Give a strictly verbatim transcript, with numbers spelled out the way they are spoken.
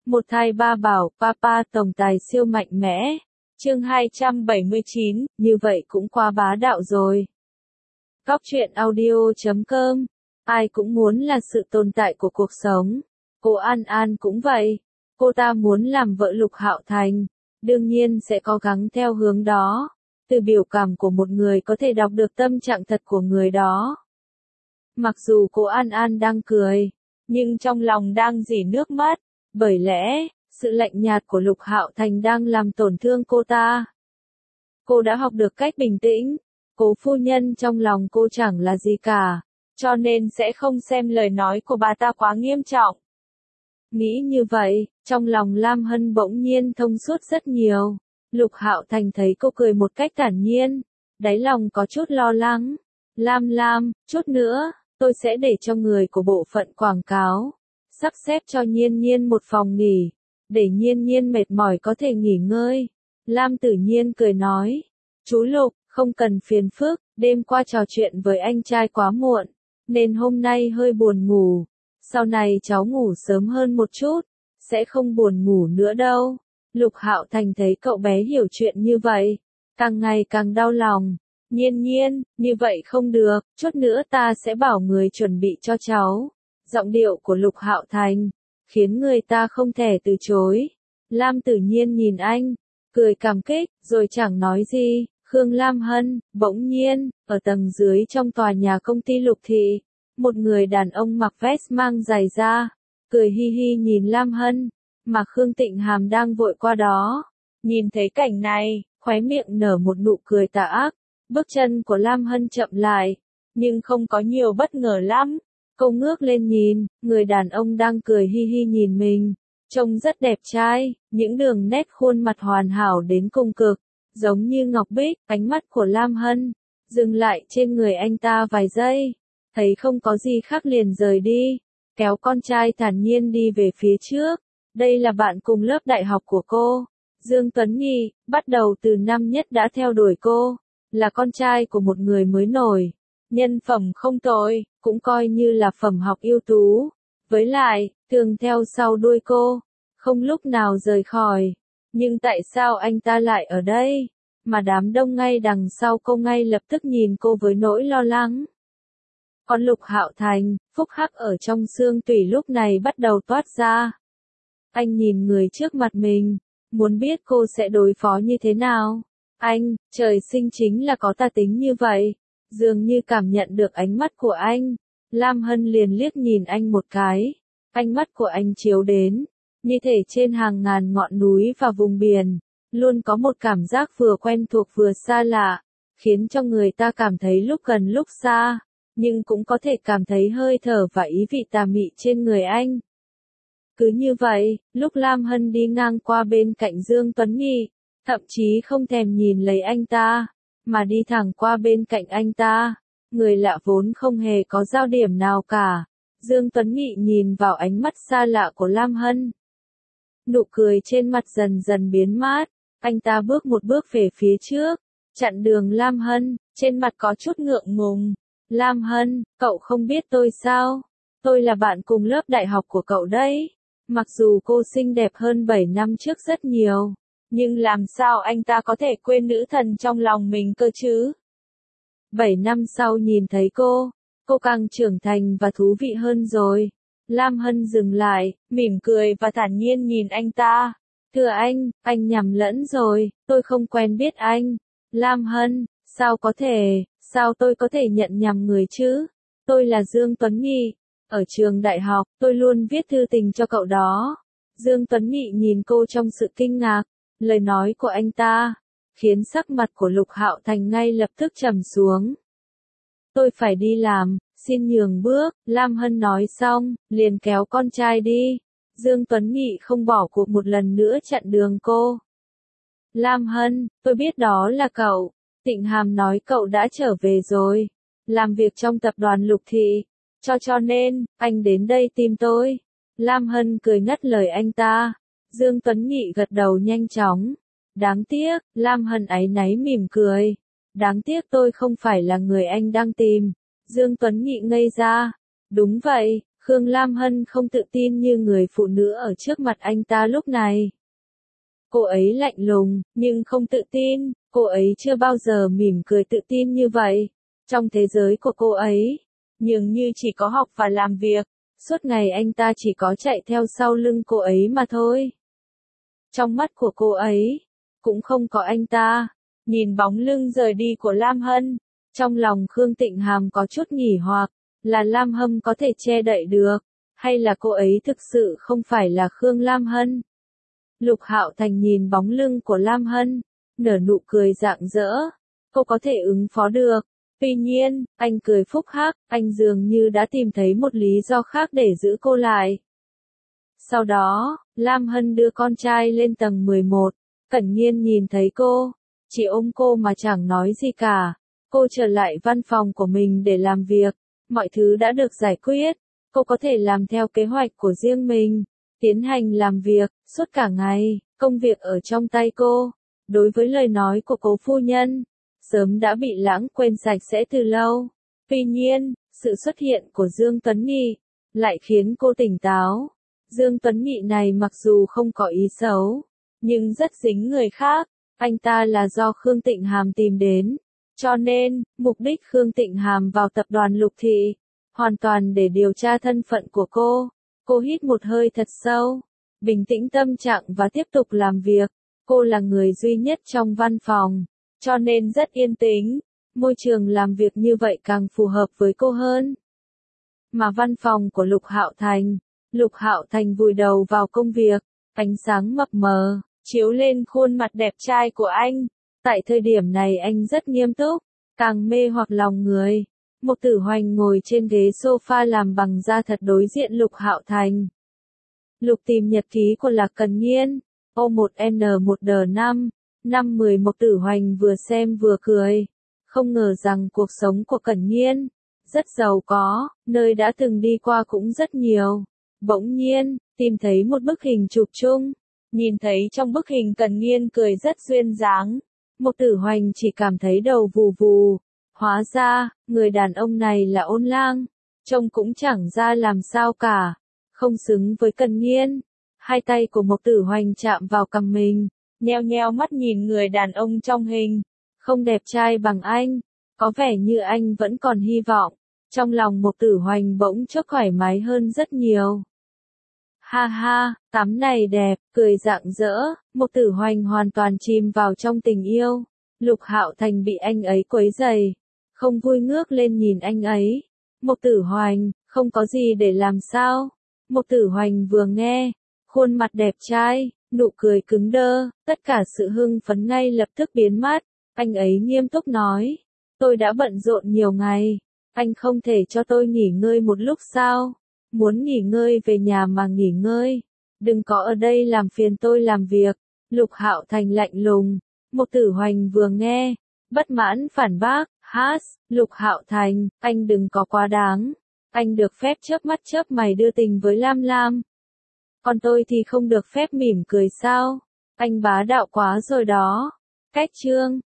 Một thai ba bảo, papa tổng tài siêu mạnh mẽ. Chương hai trăm bảy mươi chín, như vậy cũng quá bá đạo rồi. Góc truyện audio chấm com. Ai cũng muốn là sự tồn tại của cuộc sống. Cô An An cũng vậy. Cô ta muốn làm vợ Lục Hạo Thành. Đương nhiên sẽ cố gắng theo hướng đó. Từ biểu cảm của một người có thể đọc được tâm trạng thật của người đó. Mặc dù cô An An đang cười, nhưng trong lòng đang rỉ nước mắt. Bởi lẽ, sự lạnh nhạt của Lục Hạo Thành đang làm tổn thương cô ta. Cô đã học được cách bình tĩnh. Cố phu nhân trong lòng cô chẳng là gì cả, cho nên sẽ không xem lời nói của bà ta quá nghiêm trọng. Nghĩ như vậy, trong lòng Lam Hân bỗng nhiên thông suốt rất nhiều. Lục Hạo Thành thấy cô cười một cách thản nhiên, đáy lòng có chút lo lắng. Lam Lam, chút nữa, tôi sẽ để cho người của bộ phận quảng cáo sắp xếp cho Nhiên Nhiên một phòng nghỉ, để Nhiên Nhiên mệt mỏi có thể nghỉ ngơi. Lam Tử Nhiên cười nói, chú Lục, không cần phiền phức, đêm qua trò chuyện với anh trai quá muộn, nên hôm nay hơi buồn ngủ. Sau này cháu ngủ sớm hơn một chút, sẽ không buồn ngủ nữa đâu. Lục Hạo Thành thấy cậu bé hiểu chuyện như vậy, càng ngày càng đau lòng. Nhiên Nhiên, như vậy không được, chút nữa ta sẽ bảo người chuẩn bị cho cháu. Giọng điệu của Lục Hạo Thành khiến người ta không thể từ chối. Lam Tử Nhiên nhìn anh, cười cảm kích, rồi chẳng nói gì. Khương Lam Hân, bỗng nhiên, ở tầng dưới trong tòa nhà công ty Lục Thị, một người đàn ông mặc vest mang giày da, cười hi hi nhìn Lam Hân, mà Khương Tịnh Hàm đang vội qua đó. Nhìn thấy cảnh này, khóe miệng nở một nụ cười tà ác, bước chân của Lam Hân chậm lại, nhưng không có nhiều bất ngờ lắm. Cô ngước lên nhìn, người đàn ông đang cười hi hi nhìn mình, trông rất đẹp trai, những đường nét khuôn mặt hoàn hảo đến cùng cực, giống như ngọc bích. Ánh mắt của Lam Hân dừng lại trên người anh ta vài giây, thấy không có gì khác liền rời đi, kéo con trai thản nhiên đi về phía trước. Đây là bạn cùng lớp đại học của cô, Dương Tuấn Nghi, bắt đầu từ năm nhất đã theo đuổi cô, là con trai của một người mới nổi, nhân phẩm không tồi, cũng coi như là phẩm học ưu tú. Với lại, thường theo sau đuôi cô, không lúc nào rời khỏi. Nhưng tại sao anh ta lại ở đây? Mà đám đông ngay đằng sau cô ngay lập tức nhìn cô với nỗi lo lắng. Còn Lục Hạo Thành, phúc hắc ở trong xương tủy lúc này bắt đầu toát ra. Anh nhìn người trước mặt mình, muốn biết cô sẽ đối phó như thế nào. Anh, trời sinh chính là có tà tính như vậy. Dường như cảm nhận được ánh mắt của anh, Lam Hân liền liếc nhìn anh một cái. Ánh mắt của anh chiếu đến, như thể trên hàng ngàn ngọn núi và vùng biển, luôn có một cảm giác vừa quen thuộc vừa xa lạ, khiến cho người ta cảm thấy lúc gần lúc xa, nhưng cũng có thể cảm thấy hơi thở và ý vị tà mị trên người anh. Cứ như vậy, lúc Lam Hân đi ngang qua bên cạnh Dương Tuấn Nghi, thậm chí không thèm nhìn lấy anh ta, mà đi thẳng qua bên cạnh anh ta, người lạ vốn không hề có giao điểm nào cả. Dương Tuấn Nghị nhìn vào ánh mắt xa lạ của Lam Hân. Nụ cười trên mặt dần dần biến mất, anh ta bước một bước về phía trước, chặn đường Lam Hân, trên mặt có chút ngượng ngùng. Lam Hân, cậu không biết tôi sao? Tôi là bạn cùng lớp đại học của cậu đấy. Mặc dù cô xinh đẹp hơn bảy năm trước rất nhiều, nhưng làm sao anh ta có thể quên nữ thần trong lòng mình cơ chứ? Bảy năm sau nhìn thấy cô, cô càng trưởng thành và thú vị hơn rồi. Lam Hân dừng lại, mỉm cười và thản nhiên nhìn anh ta. Thưa anh, anh nhầm lẫn rồi, tôi không quen biết anh. Lam Hân, sao có thể, sao tôi có thể nhận nhầm người chứ? Tôi là Dương Tuấn Nghị, ở trường đại học, tôi luôn viết thư tình cho cậu đó. Dương Tuấn Nghị nhìn cô trong sự kinh ngạc, lời nói của anh ta khiến sắc mặt của Lục Hạo Thành ngay lập tức trầm xuống. Tôi phải đi làm, xin nhường bước. Lam Hân nói xong, liền kéo con trai đi. Dương Tuấn Nghị không bỏ cuộc một lần nữa chặn đường cô. Lam Hân, tôi biết đó là cậu. Tịnh Hàm nói cậu đã trở về rồi, làm việc trong tập đoàn Lục Thị, cho cho nên, anh đến đây tìm tôi. Lam Hân cười ngắt lời anh ta. Dương Tuấn Nghị gật đầu nhanh chóng. Đáng tiếc, Lam Hân áy náy mỉm cười. Đáng tiếc tôi không phải là người anh đang tìm. Dương Tuấn Nghị ngây ra. Đúng vậy, Khương Lam Hân không tự tin như người phụ nữ ở trước mặt anh ta lúc này. Cô ấy lạnh lùng, nhưng không tự tin, cô ấy chưa bao giờ mỉm cười tự tin như vậy. Trong thế giới của cô ấy, nhưng như chỉ có học và làm việc, suốt ngày anh ta chỉ có chạy theo sau lưng cô ấy mà thôi. Trong mắt của cô ấy, cũng không có anh ta. Nhìn bóng lưng rời đi của Lam Hân, trong lòng Khương Tịnh Hàm có chút nghỉ hoặc, là Lam Hân có thể che đậy được, hay là cô ấy thực sự không phải là Khương Lam Hân. Lục Hạo Thành nhìn bóng lưng của Lam Hân, nở nụ cười rạng rỡ, cô có thể ứng phó được. Tuy nhiên, anh cười phúc hắc, anh dường như đã tìm thấy một lý do khác để giữ cô lại. Sau đó, Lam Hân đưa con trai lên tầng mười một, Cẩn Nhiên nhìn thấy cô, chỉ ôm cô mà chẳng nói gì cả. Cô trở lại văn phòng của mình để làm việc, mọi thứ đã được giải quyết, cô có thể làm theo kế hoạch của riêng mình, tiến hành làm việc, suốt cả ngày, công việc ở trong tay cô. Đối với lời nói của cố phu nhân, sớm đã bị lãng quên sạch sẽ từ lâu. Tuy nhiên, sự xuất hiện của Dương Tuấn Nghị lại khiến cô tỉnh táo. Dương Tuấn Nghị này mặc dù không có ý xấu, nhưng rất dính người khác. Anh ta là do Khương Tịnh Hàm tìm đến, cho nên, mục đích Khương Tịnh Hàm vào tập đoàn Lục Thị, hoàn toàn để điều tra thân phận của cô. Cô hít một hơi thật sâu, bình tĩnh tâm trạng và tiếp tục làm việc. Cô là người duy nhất trong văn phòng, cho nên rất yên tĩnh. Môi trường làm việc như vậy càng phù hợp với cô hơn. Mà văn phòng của Lục Hạo Thành, Lục Hạo Thành vùi đầu vào công việc, ánh sáng mập mờ chiếu lên khuôn mặt đẹp trai của anh. Tại thời điểm này anh rất nghiêm túc, càng mê hoặc lòng người. Mục Tử Hoành ngồi trên ghế sofa làm bằng da thật đối diện Lục Hạo Thành. Lục tìm nhật ký của Lạc Cần Nghiên, O một N một D năm, năm mười. Mục Tử Hoành vừa xem vừa cười. Không ngờ rằng cuộc sống của Cần Nghiên rất giàu có, nơi đã từng đi qua cũng rất nhiều. Bỗng nhiên, tìm thấy một bức hình chụp chung. Nhìn thấy trong bức hình Cần Nghiên cười rất duyên dáng. Mục Tử Hoành chỉ cảm thấy đầu vù vù. Hóa ra, người đàn ông này là Ôn Lang. Trông cũng chẳng ra làm sao cả. Không xứng với Cần Nghiên. Hai tay của Mục Tử Hoành chạm vào cằm mình. Nheo nheo mắt nhìn người đàn ông trong hình. Không đẹp trai bằng anh. Có vẻ như anh vẫn còn hy vọng. Trong lòng Mục Tử Hoành bỗng chốc thoải mái hơn rất nhiều. Ha ha, tắm này đẹp, cười rạng rỡ. Mục Tử Hoành hoàn toàn chìm vào trong tình yêu. Lục Hạo Thành bị anh ấy quấy rầy, không vui ngước lên nhìn anh ấy. Mục Tử Hoành, không có gì để làm sao? Mục Tử Hoành vừa nghe, khuôn mặt đẹp trai, nụ cười cứng đơ, tất cả sự hưng phấn ngay lập tức biến mất. Anh ấy nghiêm túc nói, tôi đã bận rộn nhiều ngày, anh không thể cho tôi nghỉ ngơi một lúc sao? Muốn nghỉ ngơi về nhà mà nghỉ ngơi, đừng có ở đây làm phiền tôi làm việc. Lục Hạo Thành lạnh lùng. Mục Tử Hoành vừa nghe, bất mãn phản bác, hát, Lục Hạo Thành, anh đừng có quá đáng. Anh được phép chớp mắt chớp mày đưa tình với Lam Lam. Còn tôi thì không được phép mỉm cười sao? Anh bá đạo quá rồi đó. Cách chương